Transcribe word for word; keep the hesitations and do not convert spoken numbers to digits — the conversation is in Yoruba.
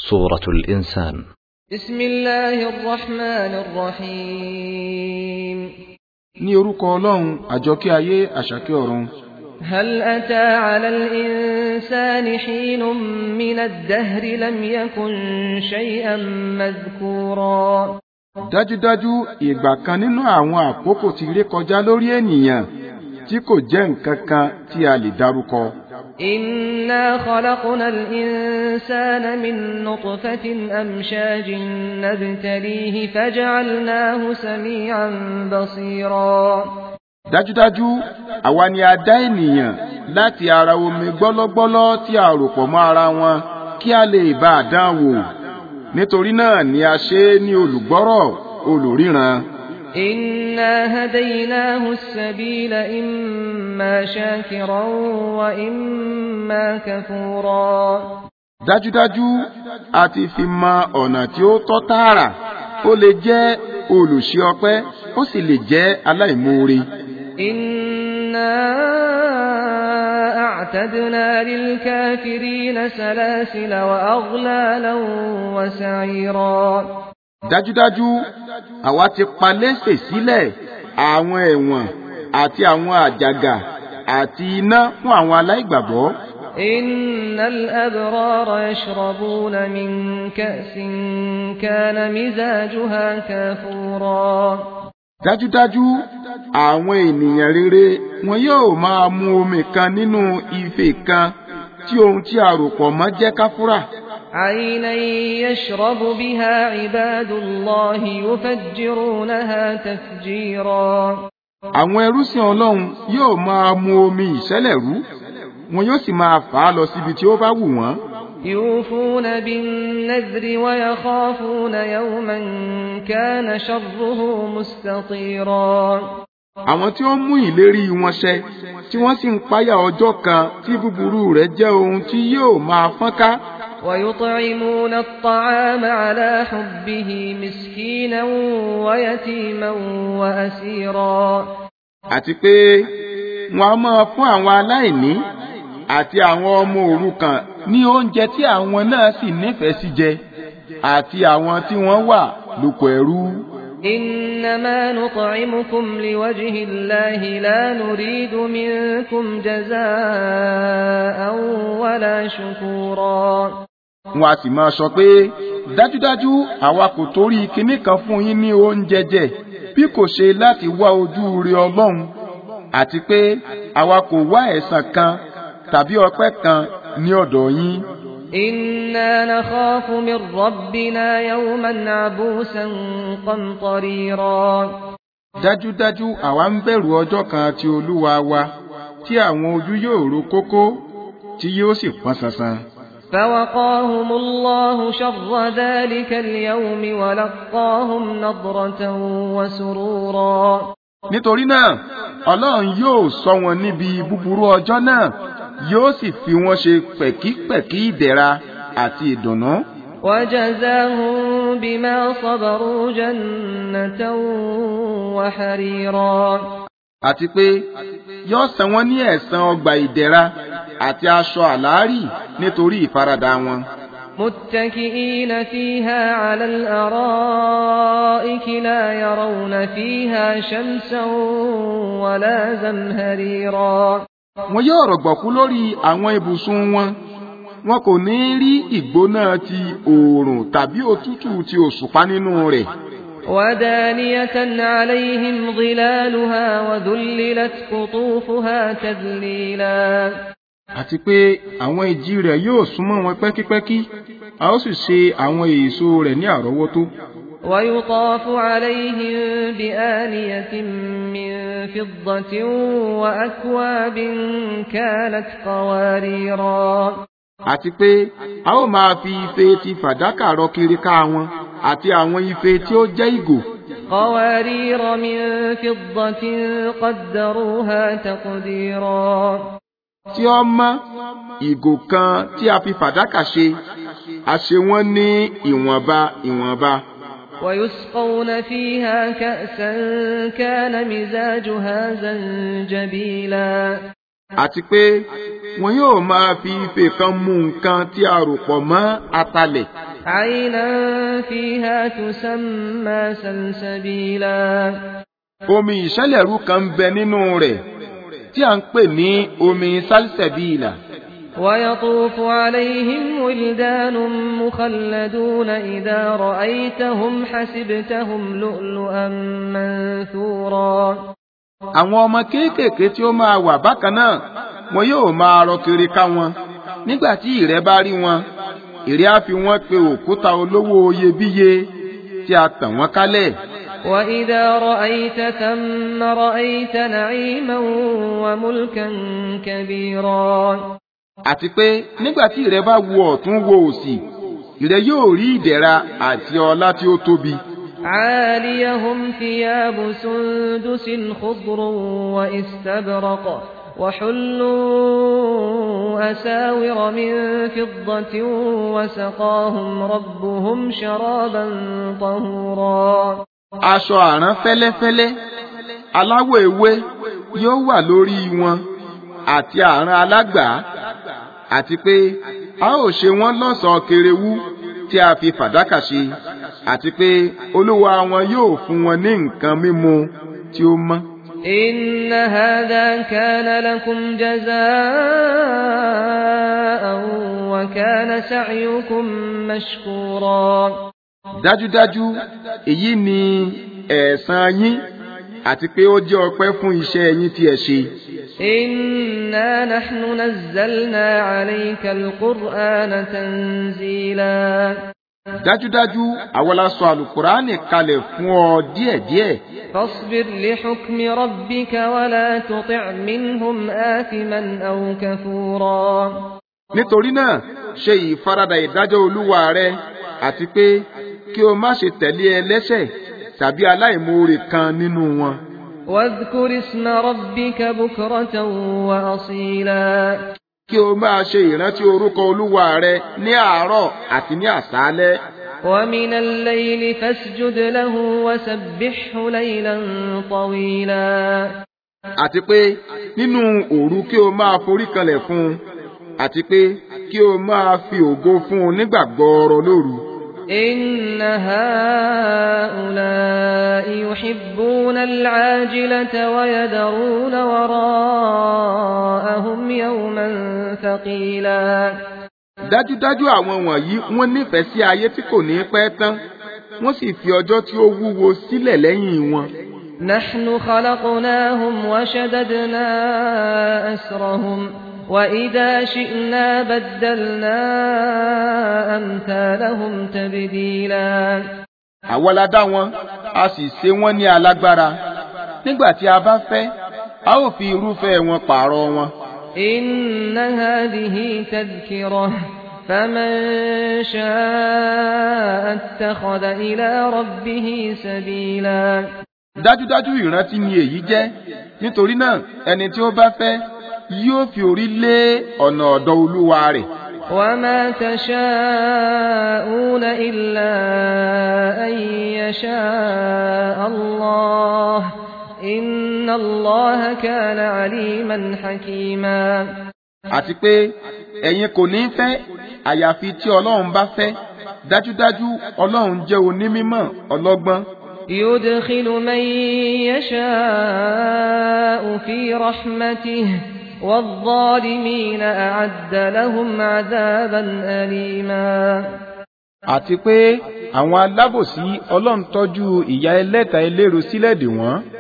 سورة الإنسان. بسم الله الرحمن الرحيم. ní orúkọ Ọlọ́run àjọkẹ́ ayé àṣàkẹ́ ọ̀run. هل أتى على الإنسان حين من الدهر لم يكن شيئا مذكورا. dájúdájú ìgbà kan nínú àwọn àkókò tí ré kọjá lórí ènìyàn tí kò jẹ́ nǹkan kan tí a lè dárúkọ. إنا خلقنا الإنسان من نطفة أمشاج نبتليه فجعلناه سميعا بصيرا. dájúdájú àwa ni a dá ènìyàn láti ara omi gbọ́lọ́gbọ́lọ́ tí a rò pọ̀ mọ́ ara wọn kí a lè bá a dán wò. nítorí náà ni a ṣe é ní olùgbọ́rọ̀ olùríran. إنا هديناه السبيل إما شاكرا وإما كفورا. dájúdájú a ti fi mọ ọ̀nà tí ó tọ́ tààrà, ó lè jẹ́ olùṣe ọpẹ́ ó sì lè jẹ́ aláìmoore. إنا أعتدنا للكافرين سلاسل وأغلالا وسعيرا. dájúdájú àwa ti pa lẹ́sẹ̀ sílẹ̀ àwọn ẹ̀wọ̀n àti àwọn àjàgà àti iná fún àwọn aláìgbàgbọ́. إن الأبرار يشربون من كأس كان مزاجها كافورا. dájúdájú àwọn ènìyàn rere wọn yóò máa mu omi kan nínú ife kan tí ohun tí a rò pọ̀ mọ́ jẹ́ káfúrà. عينا يشرب بها عباد الله يفجرونها تفجيرا. àwọn ẹrúsìn Ọlọ́run yóò máa mu omi ìṣẹ̀lẹ̀rú wọn yóò sì máa fà á lọ síbi tí ó bá wù wọ́n. يوفون بالنذر ويخافون يوما كان شره مستطيرا. àwọn tí ó mú ìlérí wọn ṣẹ tí wọ́n sì ń páyà ọjọ́ kan tí búburú rẹ̀ jẹ́ ohun tí yóò máa fọ́nká. ويطعمون الطعام على حبه مسكينا ويتيما وأسيرا. àti pé wọ́n á máa fún àwọn aláìní àti àwọn ọmọ òrukàn ní oúnjẹ tí àwọn náà sì nífẹ̀ẹ́ sí jẹ àti àwọn tí wọ́n wà lóko ẹrú. إنما نطعمكم لوجه الله لا نريد منكم جزاء ولا شكورا. wọ́n á sì máa sọ pé dájúdájú àwa kò torí kinní kan fún yín ní oúnjẹ jẹ bí kò ṣe láti wá ojú rere Ọlọ́run, àti pé àwa kò wá ẹ̀san kan tàbí ọpẹ́ kan ní ọ̀dọ̀ yín. إنا نخاف من ربنا يوما عبوسا قمطريرا. dájúdájú àwa ń bẹ̀rù ọjọ́ kan tí Olúwa wa tí àwọn ojú yóò ro kókó tí yóò sì pọ́n ṣanṣan. فوقاهم الله شر ذلك اليوم ولقاهم نضرة وسرورا. nítorí náà Ọlọ́run yóò ṣọ́ wọn níbi búburú ọjọ́ náà yóò sì fi wọ́n ṣe pẹ̀kípẹ̀kí ìdẹ̀ra àti ìdùnnú. وجزاهم بما صبروا جنة وحريرا. àti pé yóò san wọ́n ní ẹ̀san ọgbà ìdẹ̀ra àti aṣọ àlárì nítorí ìfaradà wọn. متكئين فيها على الأرائك لا يرون فيها شمسا ولا زمهريرا. wọn yóò rọ̀gbọ̀kú lórí àwọn ibùsùn wọn, wọn kò ní rí ìgbóná ti oòrùn tàbí òtútù ti òṣùpá nínú rẹ̀. ودانية عليهم ظلالها وذللت قطوفها تذليلا. àti pé àwọn ìjì rẹ̀ yóò súnmọ́ wọn pẹ́kípẹ́kí a ó sì ṣe àwọn èso rẹ̀ ní àrọ́wọ́tó. ويطاف عليهم بآنية من فضة وأكواب كانت قواريرا. àti pé a ó máa fi ife ti fàdákà rọ kiri ká wọn àti àwọn ife tí ó jẹ́ ìgò. قوارير من فضة قدروها تقديرا. tí ó mọ́ ìgò kan tí a fi fàdákà ṣe a ṣe wọ́n ní ìwọ̀nba ìwọ̀nba. ويسقون فيها كأسا كان مزاجها زنجبيلا. àti pé wọn yóò máa fi ife kan mu nǹkan tí a rò pọ̀ mọ́ atalẹ̀ عينا فيها تسمى سلسبيلا. omi ìṣẹ̀lẹ̀rú kan bẹ nínú rẹ̀ tí a ń pè ní omi salsabila. ويطوف عليهم ولدان مخلدون إذا رأيتهم حسبتهم لؤلؤا منثورا. àwọn ọmọ kéékèèké tí ó máa wà bákan náà wọn yóò máa rọ kiri ká wọn nígbà tí ìrẹ́ bá rí wọn ìrẹ́ á fi wọ́n pe òkúta olówó iyebíye tí a tàn wọ́n kálẹ̀. وإذا رأيت ثم رأيت نعيما وملكا كبيرا. àti pé nígbà tí ìrẹ́ bá wo ọ̀tún wo òsì ìrẹ́ yóò rí ìdẹ̀ra àti ọlá tí ó tóbi. عاليهم ثياب سندس خضر واستبرق وحلوا أساور من فضة وسقاهم ربهم شرابا طهورا. aṣọ àrán fẹ́lẹ́fẹ́lẹ́ aláwọ̀ ewé yóò wà lórí wọn àti àrán alágbà àti pé a ó ṣe wọ́n lọ́ṣọ̀ọ́ kèrèwú tí a fi fàdákà ṣe àti pé Olúwa wọn yóò fún wọn ní nǹkan mímu tí ó mọ́. إن هذا كان لكم جزاء وكان سعيكم مشكورا. dájúdájú èyí ni ẹ̀san yín àti pé ó jẹ́ ọpẹ́ fún iṣẹ́ yín tí ẹ ṣe. إنا نحن نزلنا عليك القرآن تنزيلا. dájúdájú àwa la sọ àlùkùránì kalẹ̀ fún ọ díẹ̀díẹ̀. فاصبر لحكم ربك ولا تطع منهم آثما أو كفورا. nítorí náà ṣe ìfaradà ìdájọ́ Olúwa rẹ àti pé kí o má ṣe tẹ̀lé ẹlẹ́ṣẹ̀ tàbí aláìmoore kan nínú wọn. واذكر اسم ربك بكرة وأصيلا. kí o máa ṣe ìrántí orúkọ Olúwa rẹ ní àárọ̀ àti ní àṣálẹ́. ومن الليل فاسجد له وسبحه ليلا طويلا. àti pé nínú òru kí o máa forí kanlẹ̀ fún un àti pé kí o máa fi ògo fún un nígbà gbọọrọ lóru. إن هؤلاء يحبون العاجلة ويذرون وراءهم يوما ثقيلا. dájúdájú àwọn wọ̀nyí wọ́n nífẹ̀ẹ́ sí ayé tí kò ní pẹ́ tán wọ́n sì fi ọjọ́ tí ó wúwo sílẹ̀ lẹ́yìn wọn. نحن خلقناهم وشددنا أسرهم وإذا شئنا بدلنا أمثالهم تبديلا. àwa la dá wọn a sì ṣe wọ́n ní alágbára nígbà tí a bá fẹ́ a ó fi irúfẹ́ wọn pààrọ̀ wọn. إن هذه تذكرة فمن شاء اتخذ إلى ربه سبيلا. dájúdájú ìrántí ni èyí jẹ́ nítorí náà ẹni tí ó bá fẹ́ yóò fi orí lé ọ̀nà ọ̀dọ̀ Olúwa rẹ̀. وما تشاءون إلا أن يشاء الله إن الله كان عليما حكيما. àti pé ẹ̀yin kò ní fẹ́ àyàfi tí Ọlọ́run bá fẹ́ dájúdájú Ọlọ́run jẹ́ onímímọ̀ ọlọ́gbọ́n. يدخل من يشاء في رحمته والظالمين أعد لهم عذابا أليما. àti pé àwọn alábòsí Ọlọ́run tọ́jú ìyà ẹlẹ́ta eléro sílẹ̀ dè wọ́n.